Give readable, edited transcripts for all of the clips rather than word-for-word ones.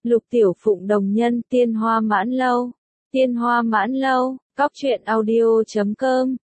Lục Tiểu Phụng đồng nhân Tiên Hoa Mãn Lâu. Tiên Hoa Mãn Lâu, Cóc truyện audio.com.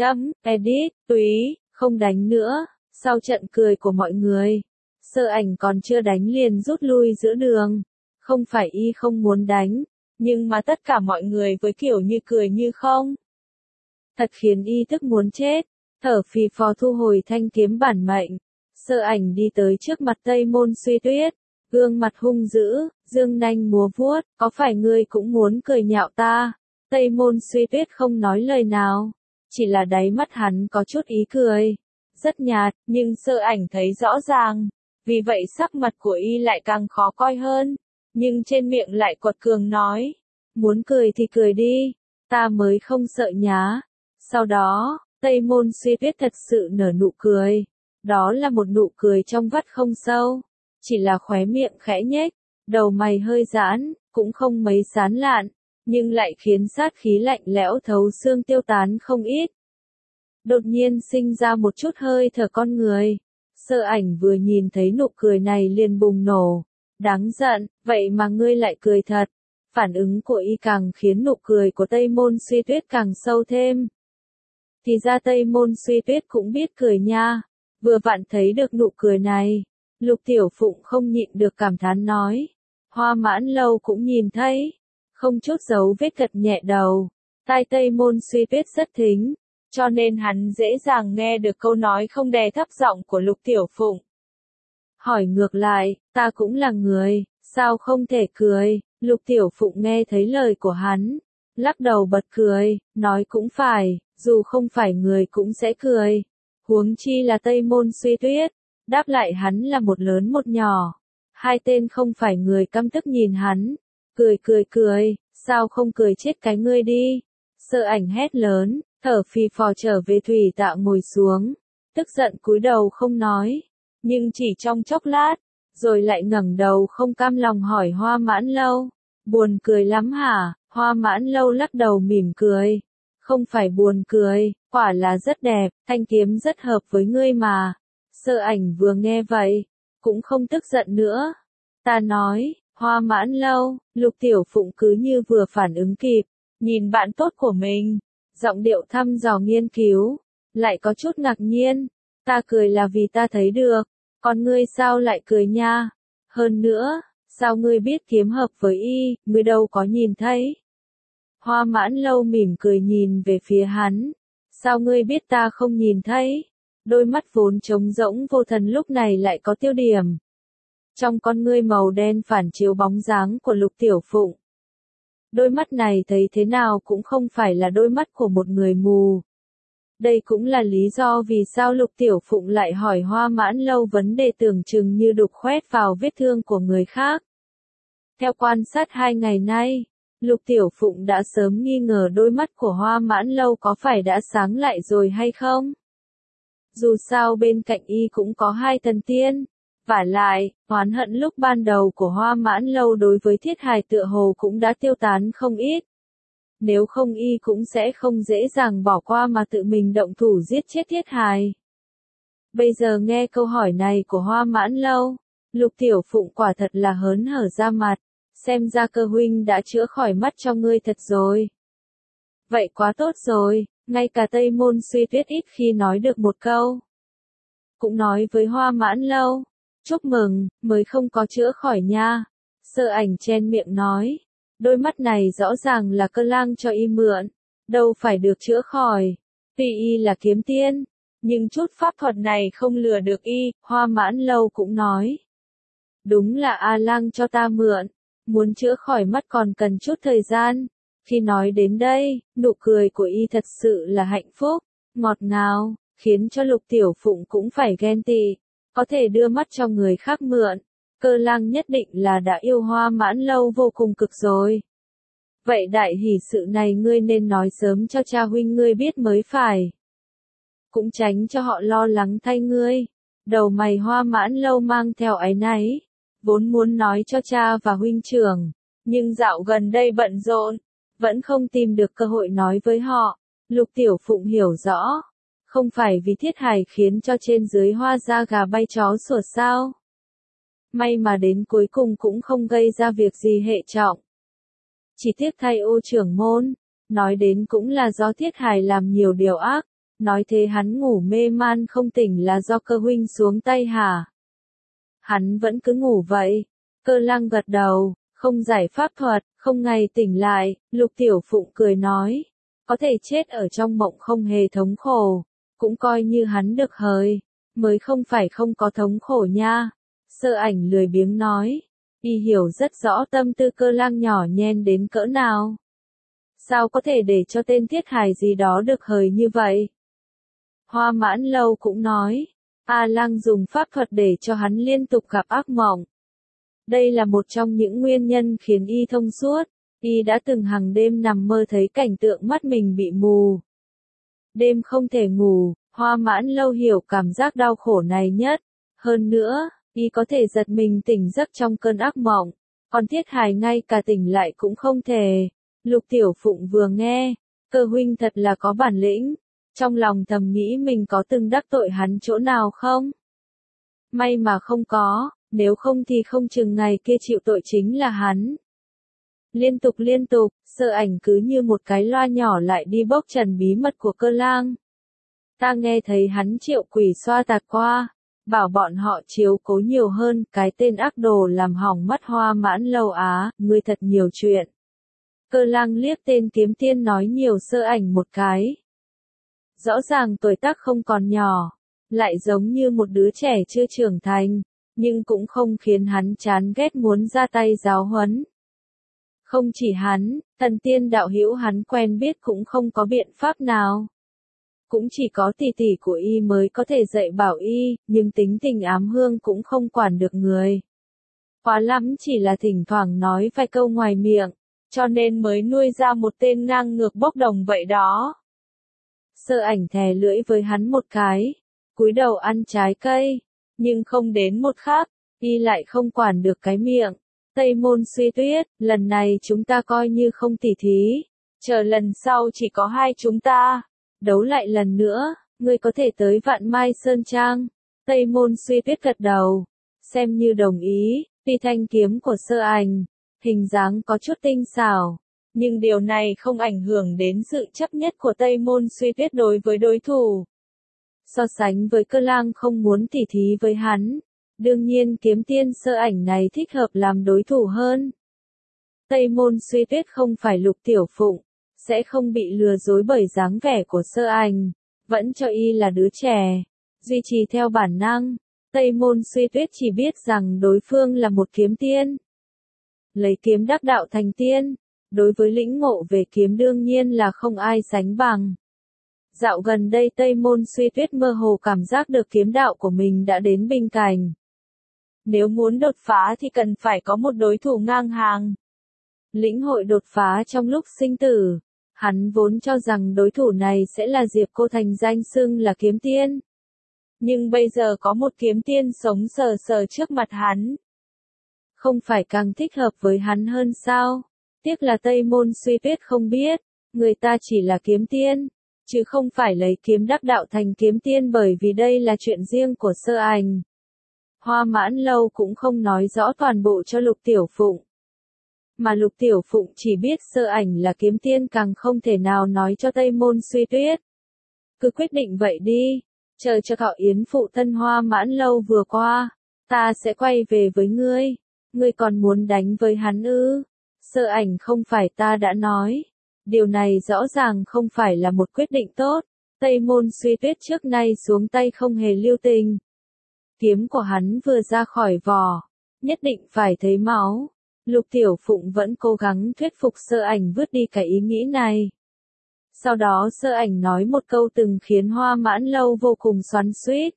Edit, túy, không đánh nữa. Sau trận cười của mọi người, Sơ Ảnh còn chưa đánh liền rút lui giữa đường. Không phải y không muốn đánh, nhưng mà tất cả mọi người với kiểu như cười như không. Thật khiến y tức muốn chết, thở phì phò thu hồi thanh kiếm bản mệnh. Sơ Ảnh đi tới trước mặt Tây Môn Suy Tuyết, gương mặt hung dữ, dương nanh múa vuốt, có phải ngươi cũng muốn cười nhạo ta? Tây Môn Suy Tuyết không nói lời nào, chỉ là đáy mắt hắn có chút ý cười, rất nhạt, nhưng Sơ Ảnh thấy rõ ràng, vì vậy sắc mặt của y lại càng khó coi hơn, nhưng trên miệng lại quật cường nói, muốn cười thì cười đi, ta mới không sợ nhá. Sau đó, Tây Môn Suy Tuyết thật sự nở nụ cười, đó là một nụ cười trong vắt không sâu, chỉ là khóe miệng khẽ nhếch, đầu mày hơi giãn, cũng không mấy sán lạn, nhưng lại khiến sát khí lạnh lẽo thấu xương tiêu tán không ít. Đột nhiên sinh ra một chút hơi thở con người. Sơ Ảnh vừa nhìn thấy nụ cười này liền bùng nổ. Đáng giận, vậy mà ngươi lại cười thật. Phản ứng của y càng khiến nụ cười của Tây Môn Suy Tuyết càng sâu thêm. Thì ra Tây Môn Suy Tuyết cũng biết cười nha. Vừa vặn thấy được nụ cười này, Lục Tiểu Phụng không nhịn được cảm thán nói. Hoa Mãn Lâu cũng nhìn thấy, không chút giấu vết gật nhẹ đầu. Tai Tây Môn Suy Tuyết rất thính, cho nên hắn dễ dàng nghe được câu nói không đè thấp giọng của Lục Tiểu Phụng. Hỏi ngược lại, ta cũng là người, sao không thể cười? Lục Tiểu Phụng nghe thấy lời của hắn, lắc đầu bật cười, nói cũng phải, dù không phải người cũng sẽ cười. Huống chi là Tây Môn Suy Tuyết, đáp lại hắn là một lớn một nhỏ. Hai tên không phải người căm tức nhìn hắn, cười, sao không cười chết cái ngươi đi. Sơ Ảnh hét lớn, thở phì phò trở về thủy tạ ngồi xuống, tức giận cúi đầu không nói, nhưng chỉ trong chốc lát, rồi lại ngẩng đầu không cam lòng hỏi Hoa Mãn Lâu, buồn cười lắm hả? Hoa Mãn Lâu lắc đầu mỉm cười, không phải buồn cười, quả là rất đẹp, thanh kiếm rất hợp với ngươi mà. Sơ Ảnh vừa nghe vậy, cũng không tức giận nữa. Ta nói, Hoa Mãn Lâu, Lục Tiểu Phụng cứ như vừa phản ứng kịp, nhìn bạn tốt của mình, giọng điệu thăm dò nghiên cứu, lại có chút ngạc nhiên. Ta cười là vì ta thấy được, còn ngươi sao lại cười nha? Hơn nữa, sao ngươi biết kiếm hợp với y, ngươi đâu có nhìn thấy? Hoa Mãn Lâu mỉm cười nhìn về phía hắn, sao ngươi biết ta không nhìn thấy? Đôi mắt vốn trống rỗng vô thần lúc này lại có tiêu điểm. Trong con ngươi màu đen phản chiếu bóng dáng của Lục Tiểu Phụng. Đôi mắt này thấy thế nào cũng không phải là đôi mắt của một người mù. Đây cũng là lý do vì sao Lục Tiểu Phụng lại hỏi Hoa Mãn Lâu vấn đề tưởng chừng như đục khoét vào vết thương của người khác. Theo quan sát 2 ngày nay, Lục Tiểu Phụng đã sớm nghi ngờ đôi mắt của Hoa Mãn Lâu có phải đã sáng lại rồi hay không. Dù sao bên cạnh y cũng có 2 thần tiên. Vả lại, oán hận lúc ban đầu của Hoa Mãn Lâu đối với Thiết Hài tựa hồ cũng đã tiêu tán không ít. Nếu không y cũng sẽ không dễ dàng bỏ qua mà tự mình động thủ giết chết Thiết Hài. Bây giờ nghe câu hỏi này của Hoa Mãn Lâu, Lục Tiểu Phụng quả thật là hớn hở ra mặt, xem ra cơ huynh đã chữa khỏi mắt cho ngươi thật rồi. Vậy quá tốt rồi, ngay cả Tây Môn Suy Tuyết ít khi nói được một câu. Cũng nói với Hoa Mãn Lâu, chúc mừng, mới không có chữa khỏi nha. Sơ Ảnh chen miệng nói, đôi mắt này rõ ràng là Cơ Lang cho y mượn, đâu phải được chữa khỏi. Tuy y là kiếm tiên, nhưng chút pháp thuật này không lừa được y. Hoa Mãn Lâu cũng nói, đúng là A Lang cho ta mượn, muốn chữa khỏi mắt còn cần chút thời gian. Khi nói đến đây, nụ cười của y thật sự là hạnh phúc, ngọt ngào, khiến cho Lục Tiểu Phụng cũng phải ghen tị. Có thể đưa mắt cho người khác mượn, Cơ Lang nhất định là đã yêu Hoa Mãn Lâu vô cùng cực rồi. Vậy đại hỷ sự này ngươi nên nói sớm cho cha huynh ngươi biết mới phải. Cũng tránh cho họ lo lắng thay ngươi. Đầu mày Hoa Mãn Lâu mang theo áy náy, vốn muốn nói cho cha và huynh trưởng, nhưng dạo gần đây bận rộn, vẫn không tìm được cơ hội nói với họ. Lục Tiểu Phụng hiểu rõ. Không phải vì Thiết Hài khiến cho trên dưới Hoa da gà bay chó sủa sao? May mà đến cuối cùng cũng không gây ra việc gì hệ trọng. Chỉ tiếc thay Ô trưởng môn, nói đến cũng là do Thiết Hải làm nhiều điều ác, nói thế hắn ngủ mê man không tỉnh là do Cơ huynh xuống tay hả? Hắn vẫn cứ ngủ vậy. Cơ Lăng gật đầu, không giải pháp thuật, không ngày tỉnh lại, Lục Tiểu Phụng cười nói, có thể chết ở trong mộng không hề thống khổ, cũng coi như hắn được hời, mới không phải không có thống khổ nha. Sơ Ảnh lười biếng nói, y hiểu rất rõ tâm tư Cơ Lăng nhỏ nhen đến cỡ nào. Sao có thể để cho tên Thiết Hải gì đó được hời như vậy? Hoa Mãn Lâu cũng nói, A Lăng dùng pháp thuật để cho hắn liên tục gặp ác mộng. Đây là một trong những nguyên nhân khiến y thông suốt, y đã từng hàng đêm nằm mơ thấy cảnh tượng mắt mình bị mù. Đêm không thể ngủ, Hoa Mãn Lâu hiểu cảm giác đau khổ này nhất. Hơn nữa, y có thể giật mình tỉnh giấc trong cơn ác mộng, còn Thiết Hải ngay cả tỉnh lại cũng không thể. Lục Tiểu Phụng vừa nghe, Cơ huynh thật là có bản lĩnh, trong lòng thầm nghĩ mình có từng đắc tội hắn chỗ nào không? May mà không có, nếu không thì không chừng ngày kia chịu tội chính là hắn. Liên tục, Sơ Ảnh cứ như một cái loa nhỏ lại đi bóc trần bí mật của Cơ Lang. Ta nghe thấy hắn triệu quỷ xoa tạt qua, bảo bọn họ chiếu cố nhiều hơn, cái tên ác đồ làm hỏng mắt Hoa Mãn Lâu á, ngươi thật nhiều chuyện. Cơ Lang liếc tên kiếm tiên nói nhiều Sơ Ảnh một cái. Rõ ràng tuổi tác không còn nhỏ, lại giống như một đứa trẻ chưa trưởng thành, nhưng cũng không khiến hắn chán ghét muốn ra tay giáo huấn. Không chỉ hắn, Tần Tiên đạo hữu hắn quen biết cũng không có biện pháp nào. Cũng chỉ có tỷ tỷ của y mới có thể dạy bảo y, nhưng tính tình ám hương cũng không quản được người. Quá lắm chỉ là thỉnh thoảng nói vài câu ngoài miệng, cho nên mới nuôi ra một tên ngang ngược bốc đồng vậy đó. Sơ Ảnh thè lưỡi với hắn một cái, cúi đầu ăn trái cây, nhưng không đến một khắc, y lại không quản được cái miệng. Tây Môn Suy Tuyết, lần này chúng ta coi như không tỉ thí, chờ lần sau chỉ có hai chúng ta, đấu lại lần nữa, ngươi có thể tới Vạn Mai Sơn Trang. Tây Môn Suy Tuyết gật đầu, xem như đồng ý, phi thanh kiếm của Sơ Ảnh, hình dáng có chút tinh xảo. Nhưng điều này không ảnh hưởng đến sự chấp nhất của Tây Môn Suy Tuyết đối với đối thủ. So sánh với Cơ Lang không muốn tỉ thí với hắn, đương nhiên kiếm tiên Sơ Ảnh này thích hợp làm đối thủ hơn. Tây Môn Suy Tuyết không phải Lục Tiểu Phụng, sẽ không bị lừa dối bởi dáng vẻ của Sơ Ảnh, vẫn cho y là đứa trẻ, duy trì theo bản năng. Tây Môn Suy Tuyết chỉ biết rằng đối phương là một kiếm tiên. Lấy kiếm đắc đạo thành tiên. Đối với lĩnh ngộ về kiếm đương nhiên là không ai sánh bằng. Dạo gần đây Tây Môn Suy Tuyết mơ hồ cảm giác được kiếm đạo của mình đã đến bình cảnh. Nếu muốn đột phá thì cần phải có một đối thủ ngang hàng. Lĩnh hội đột phá trong lúc sinh tử, hắn vốn cho rằng đối thủ này sẽ là Diệp Cô Thành danh xưng là kiếm tiên. Nhưng bây giờ có một kiếm tiên sống sờ sờ trước mặt hắn. Không phải càng thích hợp với hắn hơn sao? Tiếc là Tây Môn Suy Tuyết không biết, người ta chỉ là kiếm tiên, chứ không phải lấy kiếm đắc đạo thành kiếm tiên bởi vì đây là chuyện riêng của Sơ Ảnh. Hoa Mãn Lâu cũng không nói rõ toàn bộ cho Lục Tiểu Phụng. Mà Lục Tiểu Phụng chỉ biết Sơ Ảnh là kiếm tiên càng không thể nào nói cho Tây Môn Suy Tuyết. Cứ quyết định vậy đi, chờ cho thọ yến phụ thân Hoa Mãn Lâu vừa qua, ta sẽ quay về với ngươi. Ngươi còn muốn đánh với hắn ư? Sơ Ảnh không phải ta đã nói. Điều này rõ ràng không phải là một quyết định tốt. Tây Môn Suy Tuyết trước nay xuống tay không hề lưu tình. Kiếm của hắn vừa ra khỏi vỏ, nhất định phải thấy máu. Lục Tiểu Phụng vẫn cố gắng thuyết phục Sơ Ảnh vứt đi cái ý nghĩ này. Sau đó Sơ Ảnh nói một câu từng khiến Hoa Mãn Lâu vô cùng xoắn xuýt.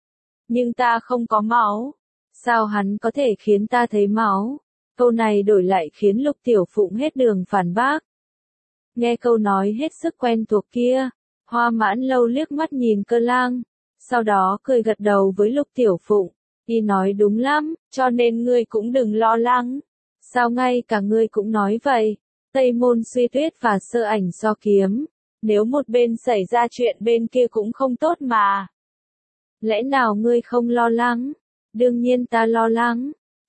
Nhưng ta không có máu. Sao hắn có thể khiến ta thấy máu? Câu này đổi lại khiến Lục Tiểu Phụng hết đường phản bác. Nghe câu nói hết sức quen thuộc kia, Hoa Mãn Lâu liếc mắt nhìn Cơ Lang, sau đó cười gật đầu với Lục Tiểu Phụng. Y nói đúng lắm, cho nên ngươi cũng đừng lo lắng. Sao ngay cả ngươi cũng nói vậy? Tây Môn Suy Tuyết và Sơ Ảnh so kiếm, nếu một bên xảy ra chuyện bên kia cũng không tốt mà. Lẽ nào ngươi không lo lắng? Đương nhiên ta lo lắng,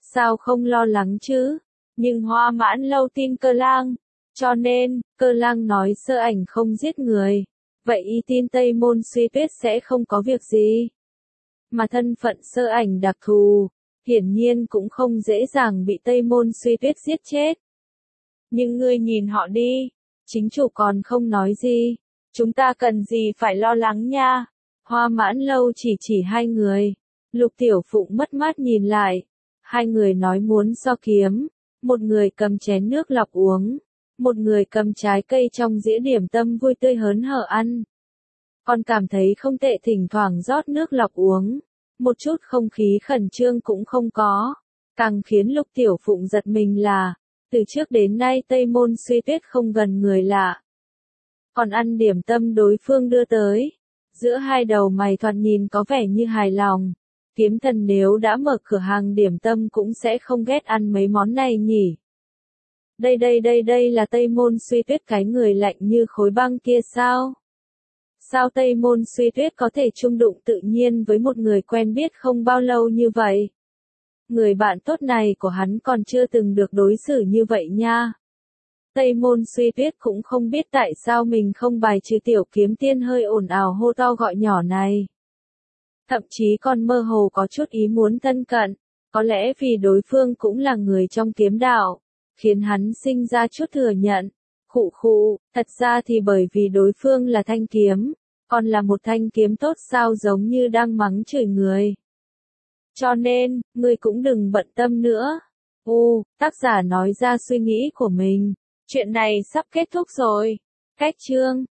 sao không lo lắng chứ? Nhưng Hoa Mãn Lâu tin Cơ Lang, cho nên, Cơ Lang nói Sơ Ảnh không giết người. Vậy y tin Tây Môn Suy Tuyết sẽ không có việc gì. Mà thân phận Sơ Ảnh đặc thù, hiển nhiên cũng không dễ dàng bị Tây Môn Suy Tuyết giết chết. Nhưng ngươi nhìn họ đi, chính chủ còn không nói gì, chúng ta cần gì phải lo lắng nha. Hoa Mãn Lâu chỉ hai người. Lục Tiểu Phụng mất mát nhìn lại. Hai người nói muốn so kiếm. Một người cầm chén nước lọc uống. Một người cầm trái cây trong dĩa điểm tâm vui tươi hớn hở ăn. Còn cảm thấy không tệ, thỉnh thoảng rót nước lọc uống. Một chút không khí khẩn trương cũng không có. Càng khiến Lục Tiểu Phụng giật mình là, từ trước đến nay Tây Môn Suy Tuyết không gần người lạ. Còn ăn điểm tâm đối phương đưa tới. Giữa hai đầu mày thoạt nhìn có vẻ như hài lòng. Kiếm Thần nếu đã mở cửa hàng điểm tâm cũng sẽ không ghét ăn mấy món này nhỉ. Đây là Tây Môn Suy Tuyết, cái người lạnh như khối băng kia sao? Sao Tây Môn Suy Tuyết có thể chung đụng tự nhiên với một người quen biết không bao lâu như vậy? Người bạn tốt này của hắn còn chưa từng được đối xử như vậy nha. Tây Môn Suy Tuyết cũng không biết tại sao mình không bài trừ Tiểu Kiếm Tiên hơi ồn ào hô to gọi nhỏ này. Thậm chí còn mơ hồ có chút ý muốn thân cận, có lẽ vì đối phương cũng là người trong kiếm đạo, khiến hắn sinh ra chút thừa nhận. Khụ, thật ra thì bởi vì đối phương là thanh kiếm, còn là một thanh kiếm tốt sao, giống như đang mắng chửi người. Cho nên, ngươi cũng đừng bận tâm nữa. Tác giả nói ra suy nghĩ của mình. Chuyện này sắp kết thúc rồi. Cách chương